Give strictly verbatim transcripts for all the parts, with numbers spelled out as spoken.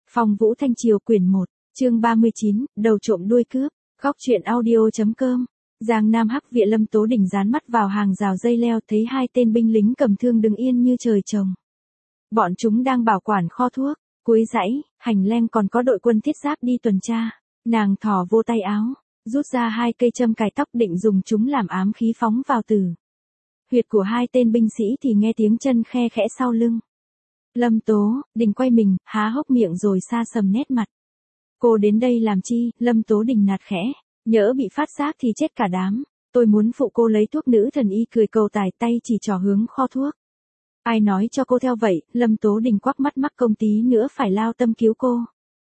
Phong Vũ Thanh Triều quyển một, chương ba mươi chín, đầu trộm đuôi cướp, góc truyện audio.com. Giang Nam Hắc Viện Lâm Tố Đình dán mắt vào hàng rào dây leo thấy hai tên binh lính cầm thương đứng yên như trời trồng. Bọn chúng đang bảo quản kho thuốc, cuối dãy, hành lang còn có đội quân thiết giáp đi tuần tra. Nàng thò vô tay áo, rút ra hai cây châm cài tóc định dùng chúng làm ám khí phóng vào tử huyệt của hai tên binh sĩ thì nghe tiếng chân khe khẽ sau lưng. Lâm Tố Đình quay mình, há hốc miệng rồi sa sầm nét mặt. Cô đến đây làm chi? Lâm Tố Đình nạt khẽ, nhỡ bị phát giác thì chết cả đám. Tôi muốn phụ cô lấy thuốc. Nữ thần y cười cầu tài, tay chỉ trỏ hướng kho thuốc. Ai nói cho cô theo vậy? Lâm Tố Đình quắc mắt, mắc công tí nữa phải lao tâm cứu cô.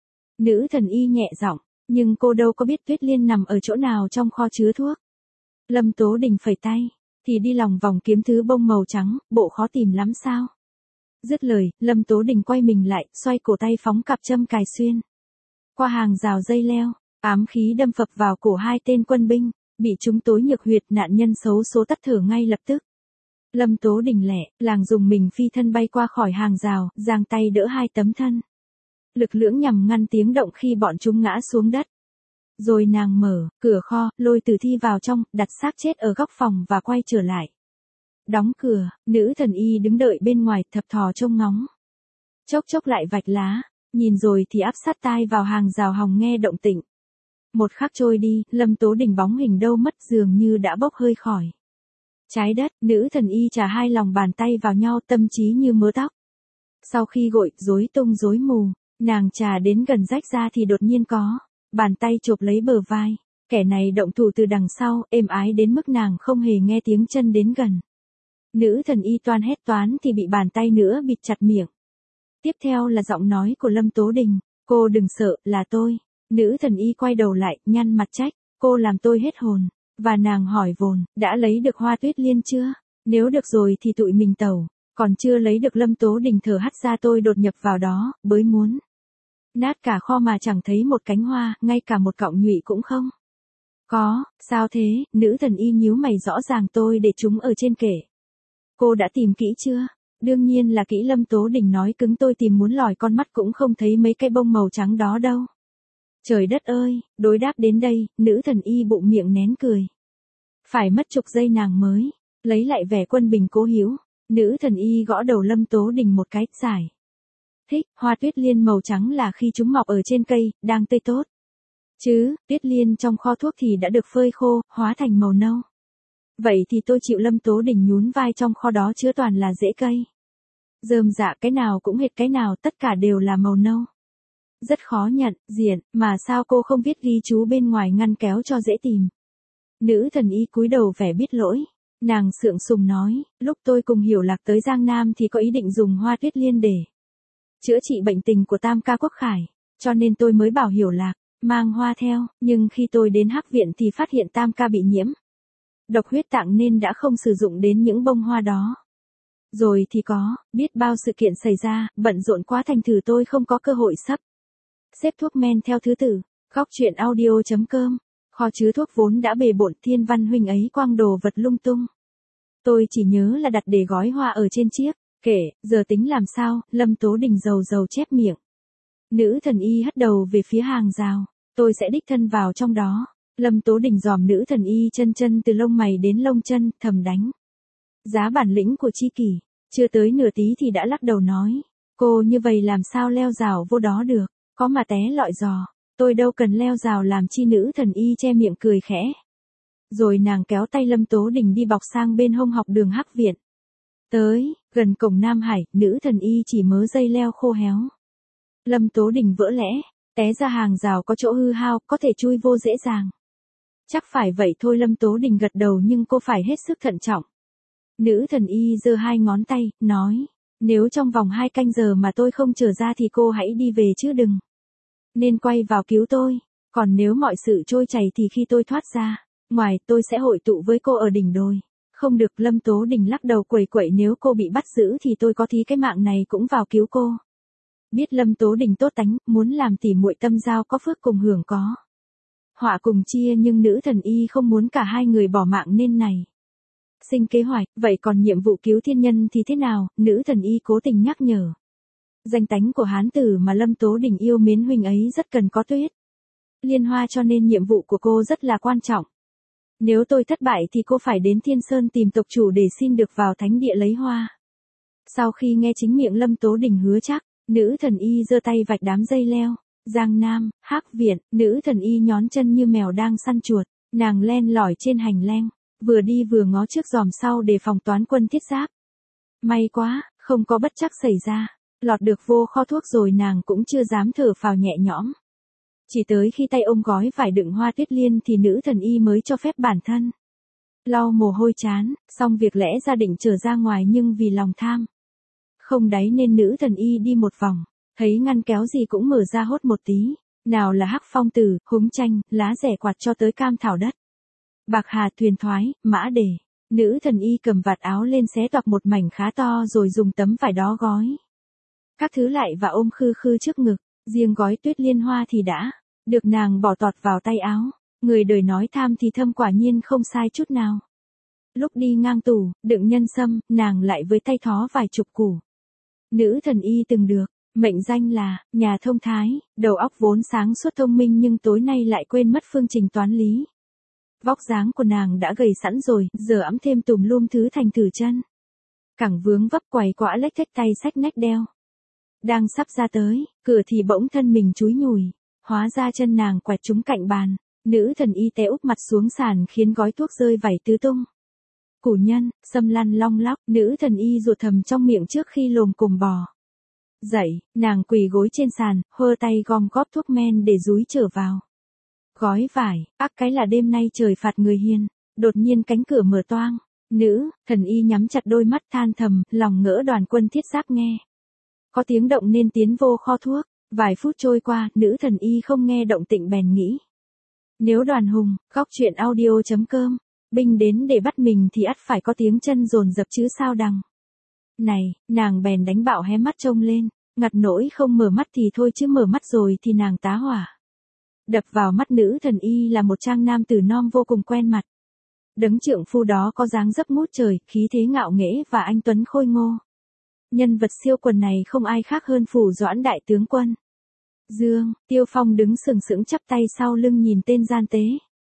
Nữ thần y nhẹ giọng, nhưng cô đâu có biết Tuyết Liên nằm ở chỗ nào trong kho chứa thuốc. Lâm Tố Đình phẩy tay, thì đi lòng vòng kiếm thứ bông màu trắng, bộ khó tìm lắm sao? Dứt lời, Lâm Tố Đình quay mình lại, xoay cổ tay phóng cặp châm cài xuyên qua hàng rào dây leo, ám khí đâm phập vào cổ hai tên quân binh, bị chúng tối nhược huyệt, nạn nhân xấu số tắt thở ngay lập tức. Lâm Tố Đình lẹ làng dùng mình phi thân bay qua khỏi hàng rào, giang tay đỡ hai tấm thân lực lưỡng nhằm ngăn tiếng động khi bọn chúng ngã xuống đất. Rồi nàng mở cửa kho, lôi tử thi vào trong, đặt xác chết ở góc phòng và quay trở lại. Đóng cửa, nữ thần y đứng đợi bên ngoài, thập thò trông ngóng. Chốc chốc lại vạch lá, nhìn rồi thì áp sát tai vào hàng rào hòng nghe động tĩnh. Một khắc trôi đi, Lâm Tố Đình bóng hình đâu mất, dường như đã bốc hơi khỏi trái đất. Nữ thần y chà hai lòng bàn tay vào nhau, tâm trí như mớ tóc. Sau khi gội rối tung rối mù, nàng trà đến gần rách ra thì đột nhiên có bàn tay chộp lấy bờ vai. Kẻ này động thủ từ đằng sau, êm ái đến mức nàng không hề nghe tiếng chân đến gần. Nữ thần y toan hét toán thì bị bàn tay nữa bịt chặt miệng. Tiếp theo là giọng nói của Lâm Tố Đình. Cô đừng sợ, là tôi. Nữ thần y quay đầu lại, nhăn mặt trách. Cô làm tôi hết hồn. Và nàng hỏi vồn, đã lấy được hoa Tuyết Liên chưa? Nếu được rồi thì tụi mình tẩu. Còn chưa lấy được. Lâm Tố Đình thở hắt ra, tôi đột nhập vào đó, bới muốn nát cả kho mà chẳng thấy một cánh hoa, ngay cả một cọng nhụy cũng không có. Sao thế? Nữ thần y nhíu mày, rõ ràng tôi để chúng ở trên kệ. Cô đã tìm kỹ chưa? Đương nhiên là kỹ. Lâm Tố Đình nói cứng, tôi tìm muốn lòi con mắt cũng không thấy mấy cây bông màu trắng đó đâu. Trời đất ơi! Đối đáp đến đây, nữ thần y bụng miệng nén cười. Phải mất chục giây nàng mới lấy lại vẻ quân bình cố hữu. Nữ thần y gõ đầu Lâm Tố Đình một cái, giải thích, hoa Tuyết Liên màu trắng là khi chúng mọc ở trên cây, đang tươi tốt. Chứ, Tuyết Liên trong kho thuốc thì đã được phơi khô, hóa thành màu nâu. Vậy thì tôi chịu. Lâm Tố Đình nhún vai, trong kho đó chứa toàn là rễ cây. Rơm rạ, cái nào cũng hệt cái nào, tất cả đều là màu nâu. Rất khó nhận diện, mà sao cô không viết ghi chú bên ngoài ngăn kéo cho dễ tìm? Nữ thần y cúi đầu vẻ biết lỗi. Nàng sượng sùng nói, lúc tôi cùng Hiểu Lạc tới Giang Nam thì có ý định dùng hoa Tuyết Liên để chữa trị bệnh tình của Tam Ca Quốc Khải, cho nên tôi mới bảo Hiểu Lạc mang hoa theo, nhưng khi tôi đến Hắc Viện thì phát hiện Tam Ca bị nhiễm độc huyết tạng nên đã không sử dụng đến những bông hoa đó. Rồi thì có biết bao sự kiện xảy ra, bận rộn quá thành thử tôi không có cơ hội sắp xếp thuốc men theo thứ tự. Góc truyện audio.com. Kho chứa thuốc vốn đã bề bộn, Thiên Văn huynh ấy quăng đồ vật lung tung. Tôi chỉ nhớ là đặt để gói hoa ở trên chiếc kệ, giờ tính làm sao? Lâm Tố Đình dầu dầu chép miệng. Nữ thần y hất đầu về phía hàng rào. Tôi sẽ đích thân vào trong đó. Lâm Tố Đình dòm nữ thần y chân chân từ lông mày đến lông chân, thầm đánh giá bản lĩnh của tri kỷ. Chưa tới nửa tí thì đã lắc đầu nói, cô như vậy làm sao leo rào vô đó được, có mà té lọi giò. Tôi đâu cần leo rào làm chi. Nữ thần y che miệng cười khẽ. Rồi nàng kéo tay Lâm Tố Đình đi bọc sang bên hông học đường Hắc Viện. Tới gần cổng Nam Hải, nữ thần y chỉ mớ dây leo khô héo. Lâm Tố Đình vỡ lẽ, té ra hàng rào có chỗ hư hao, có thể chui vô dễ dàng. Chắc phải vậy thôi. Lâm Tố Đình gật đầu, nhưng cô phải hết sức thận trọng. Nữ thần y giơ hai ngón tay, nói, nếu trong vòng hai canh giờ mà tôi không trở ra thì cô hãy đi về chứ đừng nên quay vào cứu tôi. Còn nếu mọi sự trôi chảy thì khi tôi thoát ra ngoài, tôi sẽ hội tụ với cô ở đỉnh đồi. Không được. Lâm Tố Đình lắc đầu quẩy quẩy, nếu cô bị bắt giữ thì tôi có thí cái mạng này cũng vào cứu cô. Biết Lâm Tố Đình tốt tánh, muốn làm tỉ muội tâm giao, có phước cùng hưởng, có họa cùng chia, nhưng nữ thần y không muốn cả hai người bỏ mạng nên này sinh kế hoạch. Vậy còn nhiệm vụ cứu thiên nhân thì thế nào? Nữ thần y cố tình nhắc nhở. Danh tánh của hán tử mà Lâm Tố Đình yêu mến huynh ấy rất cần có tuyết. Liên hoa cho nên nhiệm vụ của cô rất là quan trọng. Nếu tôi thất bại thì cô phải đến Thiên Sơn tìm tộc chủ để xin được vào thánh địa lấy hoa. Sau khi nghe chính miệng Lâm Tố Đình hứa chắc, nữ thần y giơ tay vạch đám dây leo. Giang Nam, Hắc Viện, nữ thần y nhón chân như mèo đang săn chuột, nàng len lỏi trên hành lang, vừa đi vừa ngó trước giòm sau để phòng toán quân thiết giáp. May quá, không có bất trắc xảy ra, lọt được vô kho thuốc rồi nàng cũng chưa dám thở phào nhẹ nhõm. Chỉ tới khi tay ôm gói vải đựng hoa tuyết liên thì nữ thần y mới cho phép bản thân lau mồ hôi chán, xong việc lẽ ra định trở ra ngoài nhưng vì lòng tham không đáy nên nữ thần y đi một vòng, thấy ngăn kéo gì cũng mở ra hốt một tí, nào là hắc phong tử, húng chanh, lá rẻ quạt cho tới cam thảo đất, bạc hà, thuyền thoái, mã đề. Nữ thần y cầm vạt áo lên xé toạc một mảnh khá to rồi dùng tấm vải đó gói các thứ lại và ôm khư khư trước ngực, riêng gói tuyết liên hoa thì đã được nàng bỏ tọt vào tay áo. Người đời nói tham thì thâm, quả nhiên không sai chút nào. Lúc đi ngang tủ, đựng nhân sâm, nàng lại với tay thó vài chục củ. Nữ thần y từng được mệnh danh là nhà thông thái, đầu óc vốn sáng suốt thông minh nhưng tối nay lại quên mất phương trình toán lý. Vóc dáng của nàng đã gầy sẵn rồi, giờ ẵm thêm tùm lum thứ thành thử chân. Cẳng vướng vấp quầy quã lếch thếch tay xách nách đeo. Đang sắp ra tới, cửa thì bỗng thân mình chúi nhùi, hóa ra chân nàng quẹt trúng cạnh bàn. Nữ thần y té úp mặt xuống sàn khiến gói thuốc rơi vẩy tứ tung. Củ nhân, sâm lăn long lóc, nữ thần y ruột thầm trong miệng trước khi lồm cồm bò dậy, nàng quỳ gối trên sàn, hơ tay gom góp thuốc men để dúi trở vào gói vải. Ác cái là đêm nay trời phạt người hiền. Đột nhiên cánh cửa mở toang, nữ thần y nhắm chặt đôi mắt than thầm, lòng ngỡ đoàn quân thiết giáp nghe có tiếng động nên tiến vô kho thuốc. Vài phút trôi qua, nữ thần y không nghe động tĩnh bèn nghĩ, nếu đoàn hùng, góc chuyện audio chấm com, binh đến để bắt mình thì ắt phải có tiếng chân dồn dập chứ sao đằng. Này, nàng bèn đánh bạo hé mắt trông lên, ngặt nỗi không mở mắt thì thôi chứ mở mắt rồi thì nàng tá hỏa. Đập vào mắt nữ thần y là một trang nam tử non vô cùng quen mặt. Đấng trượng phu đó có dáng dấp ngút trời, khí thế ngạo nghễ và anh tuấn khôi ngô. Nhân vật siêu quần này không ai khác hơn Phủ Doãn đại tướng quân Dương. Tiêu Phong đứng sừng sững chắp tay sau lưng nhìn tên gian tế.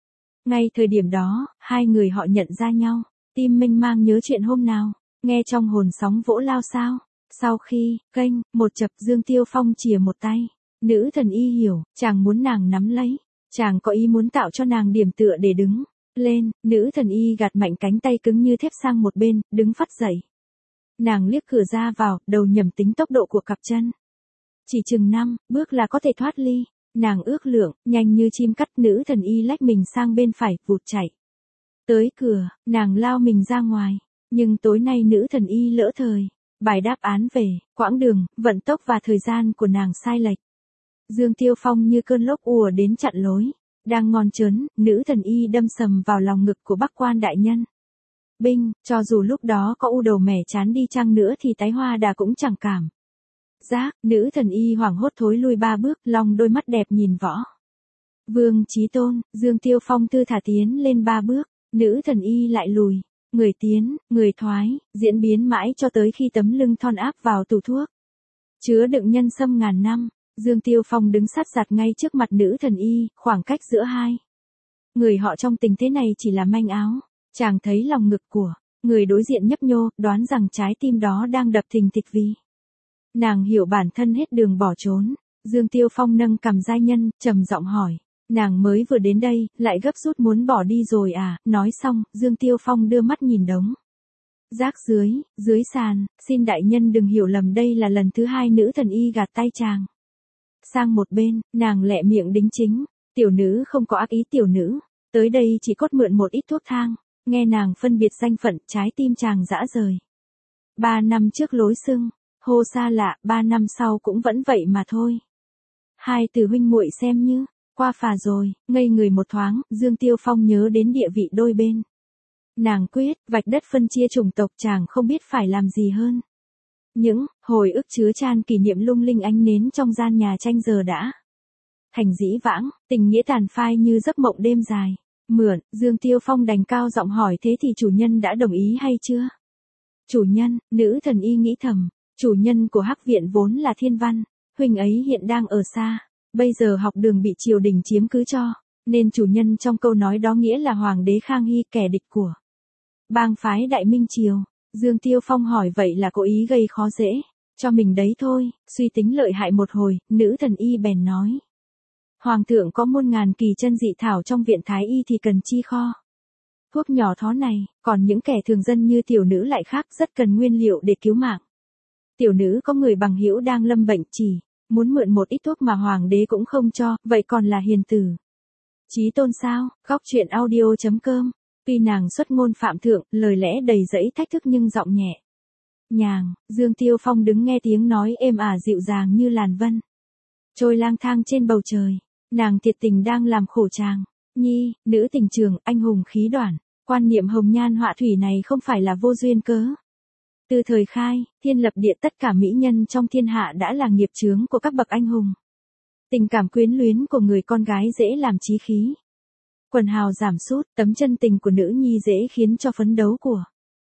Ngay thời điểm đó, hai người họ nhận ra nhau, tim mênh mang nhớ chuyện hôm nào, nghe trong hồn sóng vỗ lao sao. Sau khi, kênh, một chập Dương Tiêu Phong chìa một tay, nữ thần y hiểu, chàng muốn nàng nắm lấy, chàng có ý muốn tạo cho nàng điểm tựa để đứng lên. Nữ thần y gạt mạnh cánh tay cứng như thép sang một bên, đứng phắt dậy. Nàng liếc cửa ra vào, đầu nhầm tính tốc độ của cặp chân. Chỉ chừng năm bước là có thể thoát ly. Nàng ước lượng, nhanh như chim cắt. Nữ thần y lách mình sang bên phải, vụt chạy tới cửa, nàng lao mình ra ngoài. Nhưng tối nay nữ thần y lỡ thời bài đáp án về quãng đường, vận tốc và thời gian của nàng sai lệch. Dương Tiêu Phong như cơn lốc ùa đến chặn lối. Đang ngon trớn, nữ thần y đâm sầm vào lòng ngực của Bắc Quan đại nhân. Binh, cho dù lúc đó có u đầu mẻ chán đi chăng nữa thì tái hoa đà cũng chẳng cảm giác. Nữ thần y hoảng hốt thối lui ba bước, long đôi mắt đẹp nhìn võ Vương Chí Tôn. Dương Tiêu Phong tư thả tiến lên ba bước, nữ thần y lại lùi, người tiến, người thoái, diễn biến mãi cho tới khi tấm lưng thon áp vào tủ thuốc chứa đựng nhân sâm ngàn năm. Dương Tiêu Phong đứng sát sạt ngay trước mặt nữ thần y, khoảng cách giữa hai người họ trong tình thế này chỉ là manh áo. Chàng thấy lòng ngực của người đối diện nhấp nhô, đoán rằng trái tim đó đang đập thình thịch vì nàng hiểu bản thân hết đường bỏ trốn. Dương Tiêu Phong nâng cằm giai nhân, trầm giọng hỏi, nàng mới vừa đến đây, lại gấp rút muốn bỏ đi rồi à? Nói xong, Dương Tiêu Phong đưa mắt nhìn đống rác dưới, dưới sàn. Xin đại nhân đừng hiểu lầm, đây là lần thứ hai nữ thần y gạt tay chàng sang một bên. Nàng lẹ miệng đính chính, tiểu nữ không có ác ý. Tiểu nữ tới đây chỉ cốt mượn một ít thuốc thang. Nghe nàng phân biệt danh phận, trái tim chàng dã rời. Ba năm trước lối xưng hô xa lạ, ba năm sau cũng vẫn vậy mà thôi. Hai từ huynh muội xem như qua phà rồi. Ngây người một thoáng, Dương Tiêu Phong nhớ đến địa vị đôi bên. Nàng quyết vạch đất phân chia chủng tộc, chàng không biết phải làm gì hơn. Những hồi ức chứa chan kỷ niệm lung linh ánh nến trong gian nhà tranh giờ đã thành dĩ vãng, tình nghĩa tàn phai như giấc mộng đêm dài. Mượn, Dương Tiêu Phong đành cao giọng hỏi, thế thì chủ nhân đã đồng ý hay chưa? Chủ nhân, nữ thần y nghĩ thầm, Chủ nhân của Hắc viện vốn là Thiên Văn, huynh ấy hiện đang ở xa, bây giờ học đường bị triều đình chiếm cứ cho, nên chủ nhân trong câu nói đó nghĩa là Hoàng đế Khang Hy, kẻ địch của bang phái Đại Minh Triều. Dương Tiêu Phong hỏi vậy là cố ý gây khó dễ cho mình đấy thôi, suy tính lợi hại một hồi, nữ thần y bèn nói. Hoàng thượng có muôn ngàn kỳ chân dị thảo trong viện thái y thì cần chi kho. Thuốc nhỏ thó này, còn những kẻ thường dân như tiểu nữ lại khác, rất cần nguyên liệu để cứu mạng. Tiểu nữ có người bằng hữu đang lâm bệnh, chỉ muốn mượn một ít thuốc mà hoàng đế cũng không cho, vậy còn là hiền tử Chí Tôn sao? Góc truyện audio chấm com. Tuy nàng xuất ngôn phạm thượng, lời lẽ đầy dẫy thách thức nhưng giọng nhẹ nhàng, Dương Tiêu Phong đứng nghe tiếng nói êm ả dịu dàng như làn vân trôi lang thang trên bầu trời. Nàng thiệt tình đang làm khổ chàng. Nhi, nữ tình trường, anh hùng khí đoản, quan niệm hồng nhan họa thủy này không phải là vô duyên cớ. Từ thời khai, thiên lập địa tất cả mỹ nhân trong thiên hạ đã là nghiệp chướng của các bậc anh hùng. Tình cảm quyến luyến của người con gái dễ làm chí khí quần hào giảm sút, tấm chân tình của nữ nhi dễ khiến cho phấn đấu của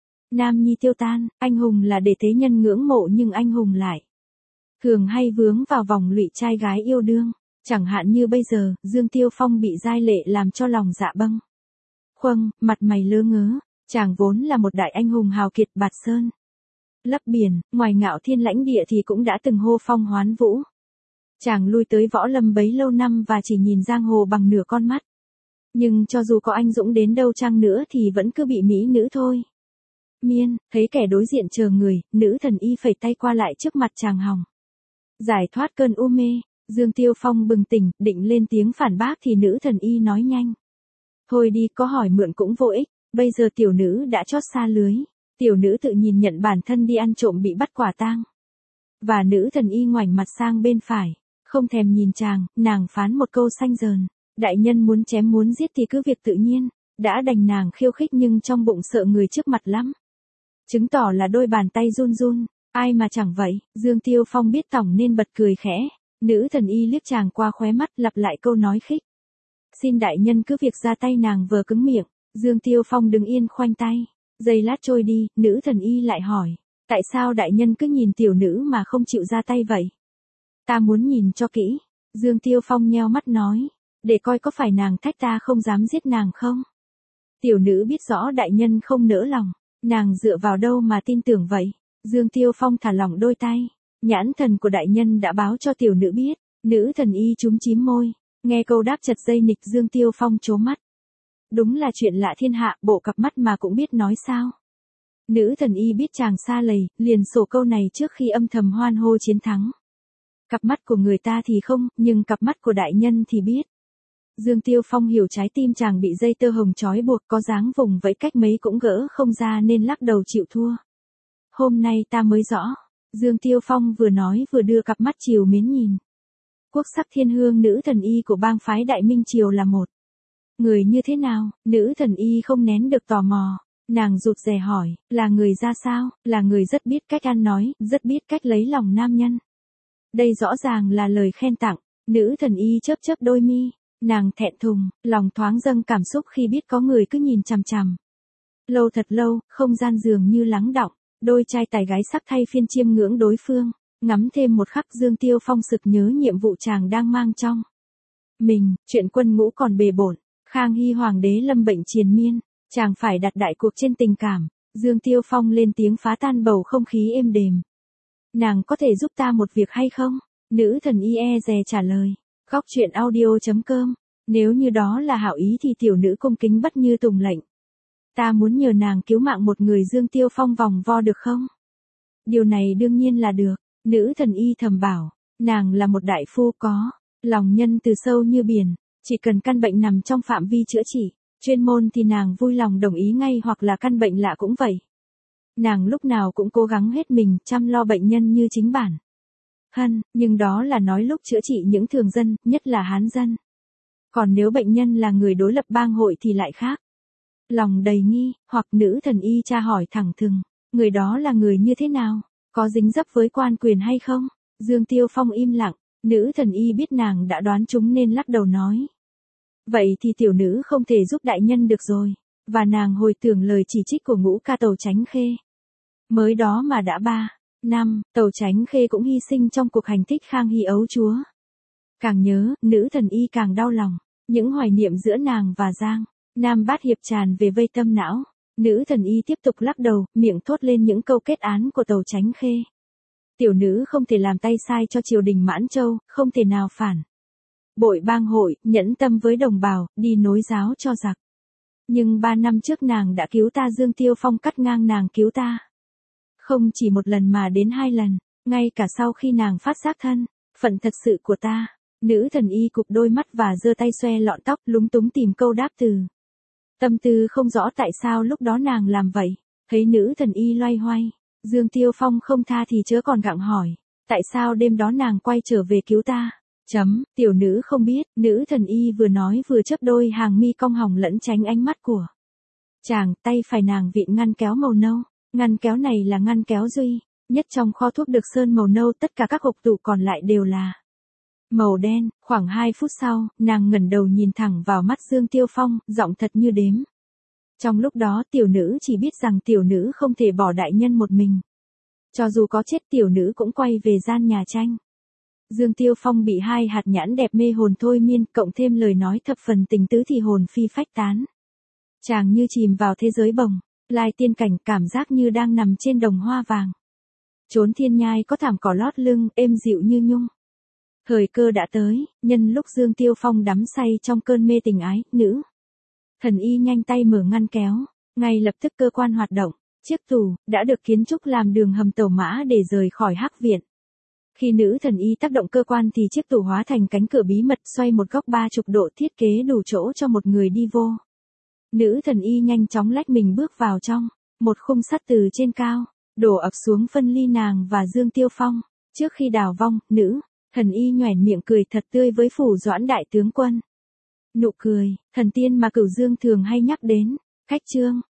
nam nhi tiêu tan. Anh hùng là để thế nhân ngưỡng mộ nhưng anh hùng lại thường hay vướng vào vòng lụy trai gái yêu đương. Chẳng hạn như bây giờ, Dương Tiêu Phong bị giai lệ làm cho lòng dạ bâng khuâng, mặt mày lơ ngớ. Chàng vốn là một đại anh hùng hào kiệt bạt sơn lấp biển, ngoài ngạo thiên lãnh địa thì cũng đã từng hô phong hoán vũ. Chàng lui tới võ lâm bấy lâu năm và chỉ nhìn giang hồ bằng nửa con mắt. Nhưng cho dù có anh dũng đến đâu chăng nữa thì vẫn cứ bị mỹ nữ thôi miên. Thấy kẻ đối diện chờ người, nữ thần y phẩy tay qua lại trước mặt chàng hòng giải thoát cơn u mê. Dương Tiêu Phong bừng tỉnh, định lên tiếng phản bác thì nữ thần y nói nhanh. Thôi đi, có hỏi mượn cũng vô ích, bây giờ tiểu nữ đã chót xa lưới. Tiểu nữ tự nhìn nhận bản thân đi ăn trộm bị bắt quả tang. Và nữ thần y ngoảnh mặt sang bên phải, không thèm nhìn chàng, nàng phán một câu xanh dờn. Đại nhân muốn chém muốn giết thì cứ việc tự nhiên, đã đành nàng khiêu khích nhưng trong bụng sợ người trước mặt lắm. Chứng tỏ là đôi bàn tay run run, ai mà chẳng vậy. Dương Tiêu Phong biết tỏng nên bật cười khẽ. Nữ thần y liếc chàng qua khóe mắt, lặp lại câu nói khích. Xin đại nhân cứ việc ra tay. Nàng vừa cứng miệng, Dương Tiêu Phong đứng yên khoanh tay. Giây lát trôi đi, nữ thần y lại hỏi. Tại sao đại nhân cứ nhìn tiểu nữ mà không chịu ra tay vậy? Ta muốn nhìn cho kỹ. Dương Tiêu Phong nheo mắt nói. Để coi có phải nàng thách ta không dám giết nàng không? Tiểu nữ biết rõ đại nhân không nỡ lòng. Nàng dựa vào đâu mà tin tưởng vậy? Dương Tiêu Phong thả lỏng đôi tay. Nhãn thần của đại nhân đã báo cho tiểu nữ biết. Nữ thần y chúm chím môi. Nghe câu đáp chật dây nịch, Dương Tiêu Phong trố mắt. Đúng là chuyện lạ thiên hạ, bộ cặp mắt mà cũng biết nói sao. Nữ thần y biết chàng xa lầy, liền sổ câu này trước khi âm thầm hoan hô chiến thắng. Cặp mắt của người ta thì không, nhưng cặp mắt của đại nhân thì biết. Dương Tiêu Phong hiểu trái tim chàng bị dây tơ hồng trói buộc, có dáng vùng vẫy cách mấy cũng gỡ không ra nên lắc đầu chịu thua. Hôm nay ta mới rõ. Dương Tiêu Phong vừa nói vừa đưa cặp mắt chiều mến nhìn. Quốc sắc thiên hương nữ thần y của bang phái Đại Minh Triều là một người như thế nào? Nữ thần y không nén được tò mò. Nàng rụt rè hỏi, là người ra sao? Là người rất biết cách ăn nói, rất biết cách lấy lòng nam nhân. Đây rõ ràng là lời khen tặng. Nữ thần y chớp chớp đôi mi. Nàng thẹn thùng, lòng thoáng dâng cảm xúc khi biết có người cứ nhìn chằm chằm. Lâu thật lâu, không gian dường như lắng đọng. Đôi trai tài gái sắc thay phiên chiêm ngưỡng đối phương. Ngắm thêm một khắc, Dương Tiêu Phong sực nhớ nhiệm vụ chàng đang mang trong mình. Chuyện quân ngũ còn bề bộn. Khang Hy hoàng đế lâm bệnh triền miên. Chàng phải đặt đại cuộc trên tình cảm. Dương Tiêu Phong lên tiếng phá tan bầu không khí êm đềm. Nàng có thể giúp ta một việc hay không? Nữ thần y e dè trả lời. Góc truyện audio chấm com. Nếu như đó là hảo ý thì tiểu nữ cung kính bất như tùng lệnh. Ta muốn nhờ nàng cứu mạng một người. Dương Tiêu Phong vòng vo được không? Điều này đương nhiên là được. Nữ thần y thầm bảo. Nàng là một đại phu có lòng nhân từ sâu như biển. Chỉ cần căn bệnh nằm trong phạm vi chữa trị chuyên môn thì nàng vui lòng đồng ý ngay, hoặc là căn bệnh lạ cũng vậy. Nàng lúc nào cũng cố gắng hết mình chăm lo bệnh nhân như chính bản thân, nhưng đó là nói lúc chữa trị những thường dân, nhất là hán dân. Còn nếu bệnh nhân là người đối lập bang hội thì lại khác. Lòng đầy nghi, hoặc nữ thần y tra hỏi thẳng thừng, người đó là người như thế nào? Có dính dấp với quan quyền hay không? Dương Tiêu Phong im lặng, nữ thần y biết nàng đã đoán trúng nên lắc đầu nói. Vậy thì tiểu nữ không thể giúp đại nhân được rồi. Và nàng hồi tưởng lời chỉ trích của Ngũ Ca Tầu Chánh Khê. Mới đó mà đã ba Năm, Tàu Chánh Khê cũng hy sinh trong cuộc hành thích Khang Hy ấu chúa. Càng nhớ, nữ thần y càng đau lòng. Những hoài niệm giữa nàng và Giang Nam Bát Hiệp tràn về vây tâm não. Nữ thần y tiếp tục lắc đầu, miệng thốt lên những câu kết án của Tàu Chánh Khê. Tiểu nữ không thể làm tay sai cho triều đình Mãn Châu, không thể nào phản bội bang hội, nhẫn tâm với đồng bào, đi nối giáo cho giặc. Nhưng ba năm trước nàng đã cứu ta. Dương Tiêu Phong cắt ngang nàng cứu ta. Không chỉ một lần mà đến hai lần, ngay cả sau khi nàng phát giác thân phận thật sự của ta. Nữ thần y cụp đôi mắt và giơ tay xoe lọn tóc, lúng túng tìm câu đáp từ. Tâm tư không rõ tại sao lúc đó nàng làm vậy. Thấy nữ thần y loay hoay, Dương Tiêu Phong không tha thì chớ còn gặng hỏi. Tại sao đêm đó nàng quay trở về cứu ta? Chấm, tiểu nữ không biết. Nữ thần y vừa nói vừa chớp đôi hàng mi cong hồng lẫn tránh ánh mắt của chàng. Tay phải nàng vịn ngăn kéo màu nâu. Ngăn kéo này là ngăn kéo duy nhất trong kho thuốc được sơn màu nâu. Tất cả các hộp tủ còn lại đều là màu đen. Khoảng hai phút sau, nàng ngẩng đầu nhìn thẳng vào mắt Dương Tiêu Phong, giọng thật như đếm. Trong lúc đó tiểu nữ chỉ biết rằng tiểu nữ không thể bỏ đại nhân một mình. Cho dù có chết tiểu nữ cũng quay về gian nhà tranh. Dương Tiêu Phong bị hai hạt nhãn đẹp mê hồn thôi miên, cộng thêm lời nói thập phần tình tứ thì hồn phi phách tán. Chàng như chìm vào thế giới bồng lai tiên cảnh, cảm giác như đang nằm trên đồng hoa vàng. Chốn thiên nhai có thảm cỏ lót lưng, êm dịu như nhung. Thời cơ đã tới, nhân lúc Dương Tiêu Phong đắm say trong cơn mê tình ái, nữ thần y nhanh tay mở ngăn kéo, ngay lập tức cơ quan hoạt động. Chiếc tủ đã được kiến trúc làm đường hầm tàu mã để rời khỏi Hắc Viện. Khi nữ thần y tác động cơ quan thì chiếc tủ hóa thành cánh cửa bí mật xoay một góc ba chục độ, thiết kế đủ chỗ cho một người đi vô. Nữ thần y nhanh chóng lách mình bước vào trong. Một khung sắt từ trên cao đổ ập xuống phân ly nàng và Dương Tiêu Phong. Trước khi đào vong, nữ thần y nhoẻn miệng cười thật tươi với Phủ Doãn đại tướng quân. Nụ cười thần tiên mà Cửu Dương thường hay nhắc đến. Cách chương